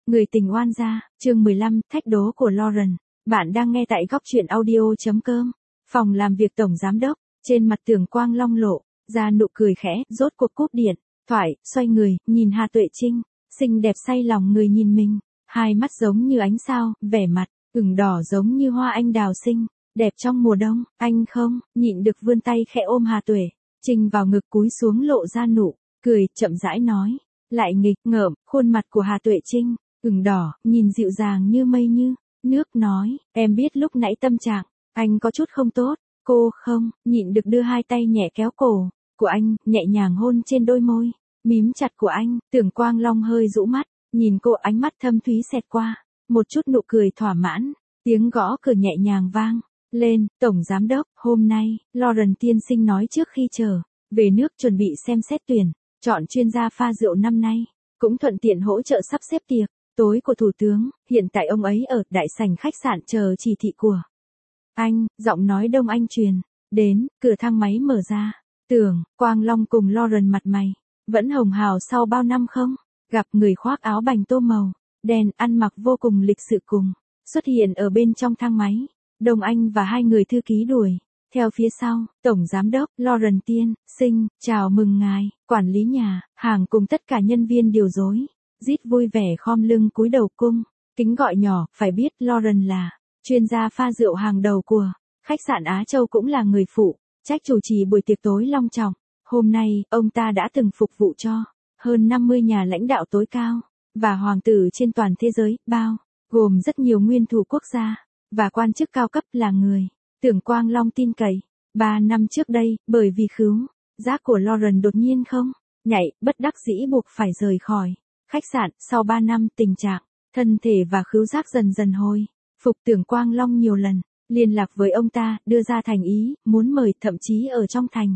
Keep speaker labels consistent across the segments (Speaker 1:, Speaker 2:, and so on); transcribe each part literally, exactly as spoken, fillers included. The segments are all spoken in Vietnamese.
Speaker 1: Người tình oan gia, chương mười lăm, thách đố của Lauren. Bạn đang nghe tại góc truyện audio.com. Phòng làm việc tổng giám đốc, trên mặt Tưởng Quang Long lộ ra nụ cười khẽ, rốt cuộc cúp điện thoại, xoay người, nhìn Hà Tuệ Trinh, xinh đẹp say lòng người nhìn mình, hai mắt giống như ánh sao, vẻ mặt ửng đỏ giống như hoa anh đào xinh đẹp trong mùa đông. Anh không nhịn được vươn tay khẽ ôm Hà Tuệ Trinh vào ngực, cúi xuống lộ ra nụ cười, chậm rãi nói, lại nghịch ngợm. Khuôn mặt của Hà Tuệ Trinh ửng đỏ, nhìn dịu dàng như mây như nước, nói, em biết lúc nãy tâm trạng anh có chút không tốt. Cô không nhịn được đưa hai tay nhẹ kéo cổ của anh, nhẹ nhàng hôn trên đôi môi mím chặt của anh. Tưởng Quang Long hơi rũ mắt, nhìn cô, ánh mắt thâm thúy xẹt qua một chút nụ cười thỏa mãn. Tiếng gõ cửa nhẹ nhàng vang lên. Tổng giám đốc, hôm nay Lauren tiên sinh nói trước khi trở về nước chuẩn bị xem xét tuyển chọn chuyên gia pha rượu năm nay, cũng thuận tiện hỗ trợ sắp xếp tiệc tối của thủ tướng. Hiện tại ông ấy ở đại sảnh khách sạn chờ chỉ thị của anh. Giọng nói Đông Anh truyền đến. Cửa thang máy mở ra. Tưởng Quang Long cùng Lauren mặt mày vẫn hồng hào sau bao năm không gặp, người khoác áo bành tô màu đen, ăn mặc vô cùng lịch sự cùng xuất hiện ở bên trong thang máy. Đông Anh và hai người thư ký đuổi theo phía sau. Tổng giám đốc Lauren tiên sinh, chào mừng ngài. Quản lý nhà hàng cùng tất cả nhân viên điều rối rít vui vẻ khom lưng cúi đầu cung kính gọi nhỏ. Phải biết Lauren là chuyên gia pha rượu hàng đầu của khách sạn Á Châu, cũng là người phụ trách chủ trì buổi tiệc tối long trọng. Hôm nay, ông ta đã từng phục vụ cho hơn năm mươi nhà lãnh đạo tối cao và hoàng tử trên toàn thế giới, bao gồm rất nhiều nguyên thủ quốc gia và quan chức cao cấp, là người Tưởng Quang Long tin cậy. Ba năm trước đây, bởi vì khứu giác của Lauren đột nhiên không nhạy, bất đắc dĩ buộc phải rời khỏi khách sạn. Sau ba năm, tình trạng thân thể và khứu giác dần dần hồi phục. Tưởng Quang Long nhiều lần liên lạc với ông ta, đưa ra thành ý muốn mời, thậm chí ở trong thành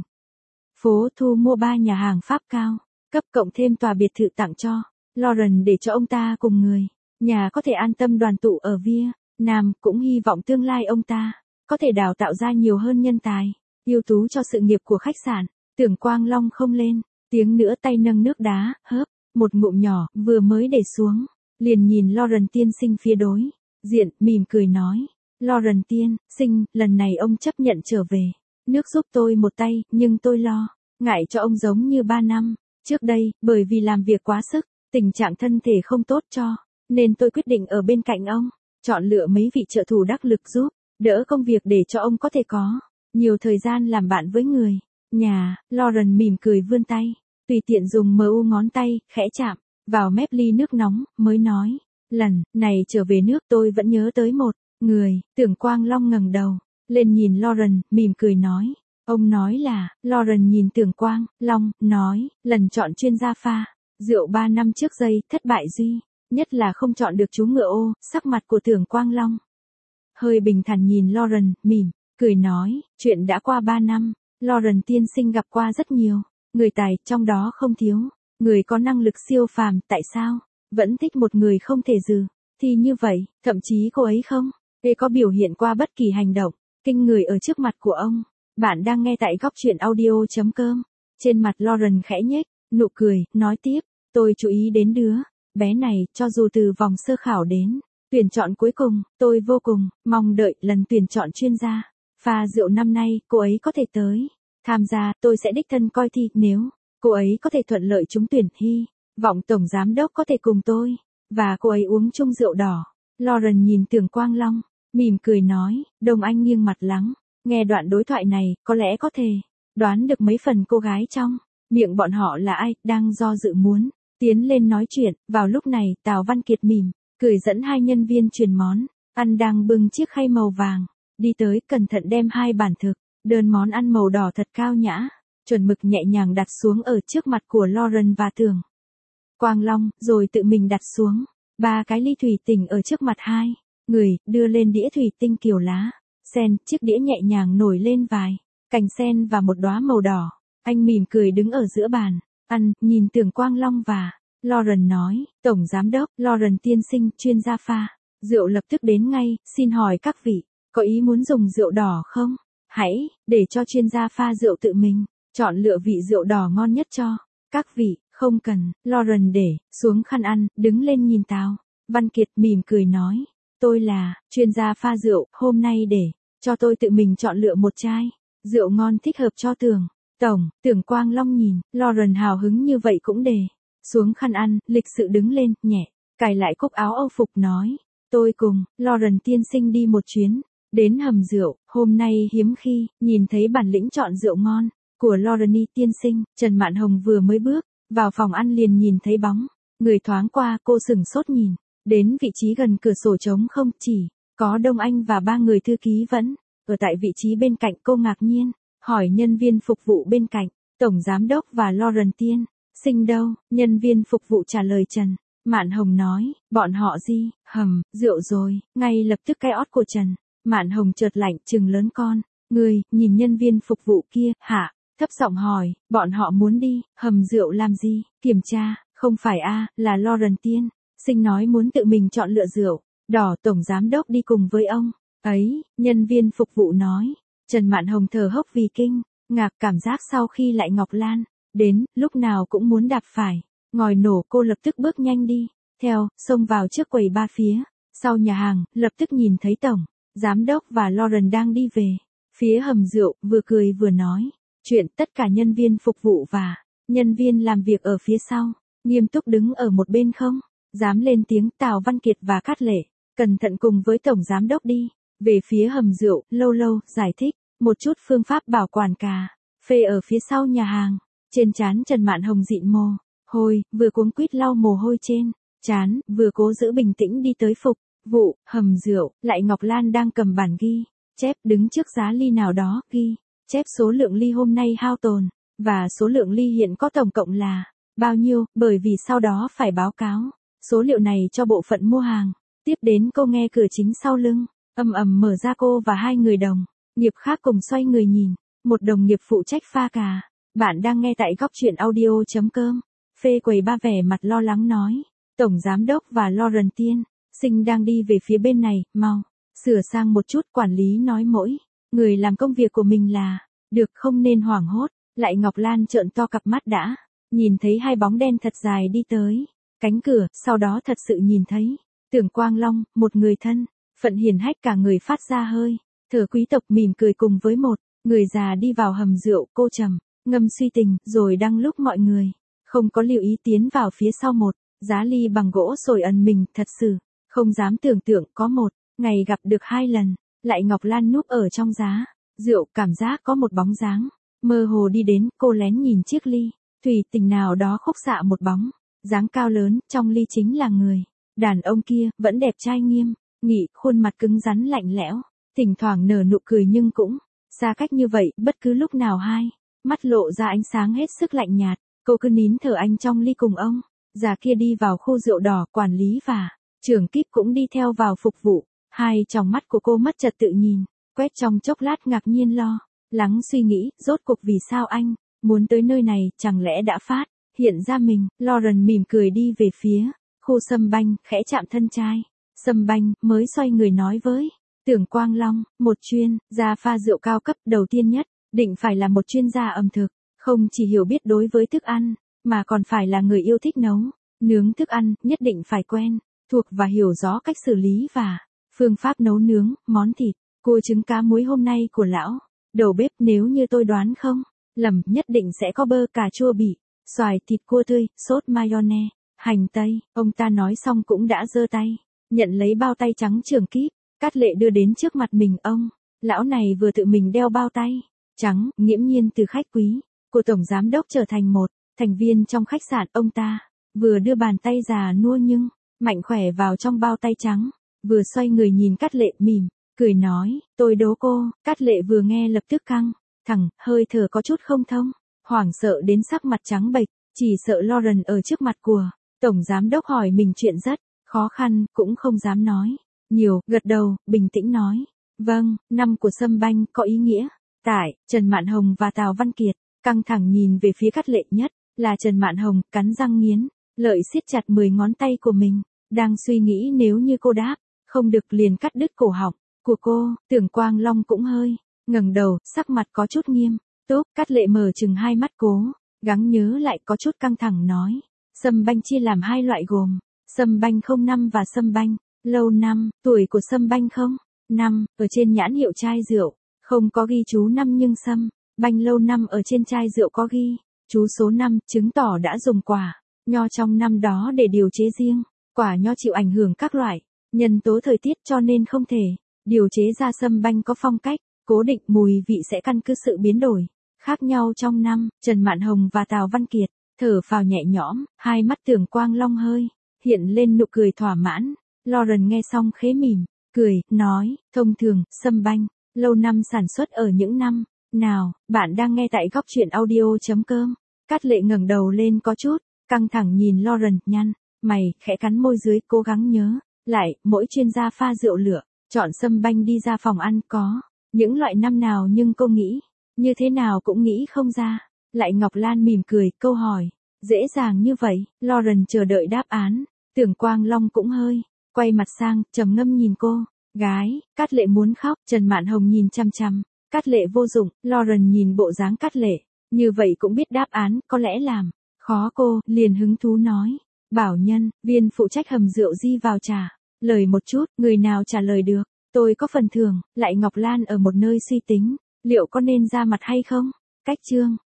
Speaker 1: phố thu mua ba nhà hàng Pháp cao cấp cộng thêm tòa biệt thự tặng cho Lauren để cho ông ta cùng người nhà có thể an tâm đoàn tụ ở Việt Nam. Cũng hy vọng tương lai ông ta có thể đào tạo ra nhiều hơn nhân tài ưu tú cho sự nghiệp của khách sạn. Tưởng Quang Long không lên tiếng nữa, tay nâng nước đá, hớp một ngụm nhỏ, vừa mới để xuống, liền nhìn Lauren tiên sinh phía đối diện, mỉm cười nói, Lauren tiên sinh, lần này ông chấp nhận trở về nước giúp tôi một tay, nhưng tôi lo ngại cho ông giống như ba năm trước đây, bởi vì làm việc quá sức, tình trạng thân thể không tốt, cho nên tôi quyết định ở bên cạnh ông, chọn lựa mấy vị trợ thủ đắc lực giúp đỡ công việc để cho ông có thể có nhiều thời gian làm bạn với người nhà. Lauren mỉm cười vươn tay, tùy tiện dùng mu ngón tay khẽ chạm vào mép ly nước nóng, mới nói, lần này trở về nước tôi vẫn nhớ tới một người. Tưởng Quang Long ngẩng đầu lên nhìn Lauren, mỉm cười nói, ông nói là. Lauren nhìn Tưởng Quang Long, nói, lần chọn chuyên gia pha rượu ba năm trước giây thất bại duy nhất là không chọn được chú ngựa ô. Sắc mặt của Tưởng Quang Long hơi bình thản, nhìn Lauren, mỉm cười nói, chuyện đã qua ba năm, Lauren tiên sinh gặp qua rất nhiều người tài, trong đó không thiếu người có năng lực siêu phàm, tại sao vẫn thích một người không thể dừ thì như vậy? Thậm chí cô ấy không hề có biểu hiện qua bất kỳ hành động kinh người ở trước mặt của ông. Bạn đang nghe tại góc truyện audio.com. Trên mặt Lauren khẽ nhếch nụ cười, nói tiếp, tôi chú ý đến đứa bé này, cho dù từ vòng sơ khảo đến tuyển chọn cuối cùng, tôi vô cùng mong đợi lần tuyển chọn chuyên gia pha rượu năm nay cô ấy có thể tới tham gia. Tôi sẽ đích thân coi thi, nếu cô ấy có thể thuận lợi trúng tuyển, hy vọng tổng giám đốc có thể cùng tôi và cô ấy uống chung rượu đỏ. Lauren nhìn Tưởng Quang Long, mỉm cười nói. Đông Anh nghiêng mặt lắng nghe đoạn đối thoại này, có lẽ có thể đoán được mấy phần cô gái trong miệng bọn họ là ai, đang do dự muốn tiến lên nói chuyện. Vào lúc này, Tào Văn Kiệt mỉm cười dẫn hai nhân viên truyền món ăn đang bưng chiếc khay màu vàng đi tới, cẩn thận đem hai bản thực đơn món ăn màu đỏ thật cao nhã, chuẩn mực nhẹ nhàng đặt xuống ở trước mặt của Lauren và Tưởng Quang Long, rồi tự mình đặt xuống ba cái ly thủy tinh ở trước mặt hai người, đưa lên đĩa thủy tinh kiểu lá sen. Chiếc đĩa nhẹ nhàng nổi lên vài cành sen và một đóa màu đỏ. Anh mỉm cười đứng ở giữa bàn ăn, nhìn Tưởng Quang Long và Lauren nói, tổng giám đốc Lauren tiên sinh, chuyên gia pha rượu lập tức đến ngay, xin hỏi các vị có ý muốn dùng rượu đỏ không? Hãy để cho chuyên gia pha rượu tự mình chọn lựa vị rượu đỏ ngon nhất cho các vị. Không cần. Lauren để xuống khăn ăn, đứng lên nhìn Tào Văn Kiệt mỉm cười nói, tôi là chuyên gia pha rượu, hôm nay để cho tôi tự mình chọn lựa một chai rượu ngon thích hợp cho Tưởng tổng. Tưởng Quang Long nhìn Lauren hào hứng như vậy cũng để xuống khăn ăn, lịch sự đứng lên, nhẹ cài lại cúc áo Âu phục nói, tôi cùng Lauren tiên sinh đi một chuyến đến hầm rượu, hôm nay hiếm khi nhìn thấy bản lĩnh chọn rượu ngon của Lauren tiên sinh. Trần Mạn Hồng vừa mới bước vào phòng ăn liền nhìn thấy bóng người thoáng qua, cô sửng sốt nhìn đến vị trí gần cửa sổ trống không, chỉ có Đông Anh và ba người thư ký vẫn ở tại vị trí bên cạnh. Cô ngạc nhiên hỏi nhân viên phục vụ bên cạnh, tổng giám đốc và Lauren tiên sinh đâu? Nhân viên phục vụ trả lời Trần Mạn Hồng nói, bọn họ đi hầm rượu rồi. Ngay lập tức cái ót của Trần Mạn Hồng chợt lạnh, trừng lớn con người nhìn nhân viên phục vụ kia, hả? Thấp giọng hỏi, bọn họ muốn đi hầm rượu làm gì? Kiểm tra, không phải a, là Lauren tiên sinh nói muốn tự mình chọn lựa rượu đỏ, tổng giám đốc đi cùng với ông ấy. Nhân viên phục vụ nói. Trần Mạn Hồng thở hốc vì kinh ngạc, cảm giác sau khi lại Ngọc Lan đến, lúc nào cũng muốn đạp phải ngòi nổ. Cô lập tức bước nhanh đi theo, xông vào trước quầy ba phía sau nhà hàng, lập tức nhìn thấy tổng giám đốc và Lauren đang đi về phía hầm rượu, vừa cười vừa nói chuyện. Tất cả nhân viên phục vụ và nhân viên làm việc ở phía sau nghiêm túc đứng ở một bên, không dám lên tiếng. Tào Văn Kiệt và Cát Lệ cẩn thận cùng với tổng giám đốc đi về phía hầm rượu, lâu lâu giải thích một chút phương pháp bảo quản cà phê ở phía sau nhà hàng. Trên trán Trần Mạn Hồng dịn mồ hôi, vừa cuống quýt lau mồ hôi trên trán, vừa cố giữ bình tĩnh đi tới phục vụ hầm rượu. Lại Ngọc Lan đang cầm bản ghi chép đứng trước giá ly nào đó, ghi chép số lượng ly hôm nay hao tồn và số lượng ly hiện có tổng cộng là bao nhiêu, bởi vì sau đó phải báo cáo số liệu này cho bộ phận mua hàng. Tiếp đến cô nghe cửa chính sau lưng ầm ầm mở ra, cô và hai người đồng nghiệp khác cùng xoay người nhìn. Một đồng nghiệp phụ trách pha cà. Bạn đang nghe tại góc truyện audio chấm com. Phê quầy ba vẻ mặt lo lắng nói, tổng giám đốc và Lauren tiên sinh đang đi về phía bên này, mau sửa sang một chút. Quản lý nói mỗi người làm công việc của mình là được, không nên hoảng hốt. Lại Ngọc Lan trợn to cặp mắt, đã nhìn thấy hai bóng đen thật dài đi tới cánh cửa, sau đó thật sự nhìn thấy Tưởng Quang Long, một người thân phận hiền hách, cả người phát ra hơi thở quý tộc, mỉm cười cùng với một người già đi vào hầm rượu. Cô trầm ngâm suy tình, rồi đang lúc mọi người không có lưu ý tiến vào phía sau một giá ly bằng gỗ sồi ẩn mình. Thật sự không dám tưởng tượng có một ngày gặp được hai lần. Lại Ngọc Lan núp ở trong giá rượu, cảm giác có một bóng dáng mơ hồ đi đến. Cô lén nhìn chiếc ly thủy tinh nào đó khúc xạ một bóng dáng cao lớn, trong ly chính là người đàn ông kia, vẫn đẹp trai nghiêm nghị, khuôn mặt cứng rắn lạnh lẽo, thỉnh thoảng nở nụ cười nhưng cũng xa cách như vậy, bất cứ lúc nào hai mắt lộ ra ánh sáng hết sức lạnh nhạt. Cô cứ nín thở anh trong ly cùng ông già kia đi vào khu rượu đỏ. Quản lý và trưởng kíp cũng đi theo vào phục vụ. Hai tròng mắt của cô mất trật tự nhìn quét trong chốc lát, ngạc nhiên lo lắng suy nghĩ, rốt cuộc vì sao anh muốn tới nơi này, chẳng lẽ đã phát hiện ra mình. Lauren mỉm cười đi về phía khu Sâm Banh, khẽ chạm thân trai Sâm Banh, mới xoay người nói với Tưởng Quang Long, một chuyên gia pha rượu cao cấp, đầu tiên nhất định phải là một chuyên gia ẩm thực, không chỉ hiểu biết đối với thức ăn, mà còn phải là người yêu thích nấu nướng thức ăn, nhất định phải quen thuộc và hiểu rõ cách xử lý và phương pháp nấu nướng món thịt cua trứng cá muối hôm nay của lão đầu bếp. Nếu như tôi đoán không lầm, nhất định sẽ có bơ cà chua bị xoài, thịt cua tươi, sốt mayonnaise, hành tây. Ông ta nói xong cũng đã giơ tay nhận lấy bao tay trắng trưởng kíp Cát Lệ đưa đến trước mặt mình. Ông lão này vừa tự mình đeo bao tay trắng, nghiễm nhiên từ khách quý của tổng giám đốc trở thành một thành viên trong khách sạn. Ông ta vừa đưa bàn tay già nua nhưng mạnh khỏe vào trong bao tay trắng, vừa xoay người nhìn Cát Lệ mỉm cười nói, tôi đố cô. Cát Lệ vừa nghe lập tức căng thẳng, hơi thở có chút không thông, hoảng sợ đến sắc mặt trắng bệch, chỉ sợ Lauren ở trước mặt của tổng giám đốc hỏi mình chuyện rất khó khăn, cũng không dám nói nhiều, gật đầu bình tĩnh nói, vâng. Năm của Sâm Banh có ý nghĩa tại. Trần Mạn Hồng và Tào Văn Kiệt căng thẳng nhìn về phía Cát Lệ, nhất là Trần Mạn Hồng, cắn răng nghiến lợi siết chặt mười ngón tay của mình, đang suy nghĩ nếu như cô đáp không được liền cắt đứt cổ họng của cô. Tưởng Quang Long cũng hơi ngẩng đầu, sắc mặt có chút nghiêm túc. Cát Lệ mở chừng hai mắt, cố gắng nhớ lại, có chút căng thẳng nói, Sâm Banh chia làm hai loại gồm Sâm Banh không năm và Sâm Banh, lâu năm, tuổi của Sâm Banh không năm, ở trên nhãn hiệu chai rượu, không có ghi chú năm nhưng Sâm Banh lâu năm ở trên chai rượu có ghi chú số năm, chứng tỏ đã dùng quả nho trong năm đó để điều chế riêng. Quả nho chịu ảnh hưởng các loại nhân tố thời tiết cho nên không thể điều chế ra Sâm Banh có phong cách cố định, mùi vị sẽ căn cứ sự biến đổi khác nhau trong năm. Trần Mạn Hồng và Tào Văn Kiệt thở phào nhẹ nhõm, hai mắt Tưởng Quang Long hơi hiện lên nụ cười thỏa mãn. Lauren nghe xong khẽ mỉm cười, nói, thông thường, Sâm Banh lâu năm sản xuất ở những năm nào? Bạn đang nghe tại góc truyện audio.com. Cát Lệ ngẩng đầu lên có chút căng thẳng nhìn Lauren, nhăn mày, khẽ cắn môi dưới, cố gắng nhớ lại, mỗi chuyên gia pha rượu lựa chọn Sâm Banh đi ra phòng ăn có những loại năm nào, nhưng cô nghĩ như thế nào cũng nghĩ không ra. Lại Ngọc Lan mỉm cười, câu hỏi dễ dàng như vậy? Lauren chờ đợi đáp án. Tưởng Quang Long cũng hơi quay mặt sang, trầm ngâm nhìn cô gái. Cát Lệ muốn khóc. Trần Mạn Hồng nhìn chăm chăm Cát Lệ vô dụng. Lauren nhìn bộ dáng Cát Lệ như vậy cũng biết đáp án, có lẽ làm khó cô, liền hứng thú nói, Bảo Nhân, viên phụ trách hầm rượu di vào trả lời một chút, người nào trả lời được, tôi có phần thưởng. Lại Ngọc Lan ở một nơi suy tính, liệu có nên ra mặt hay không? Cách chương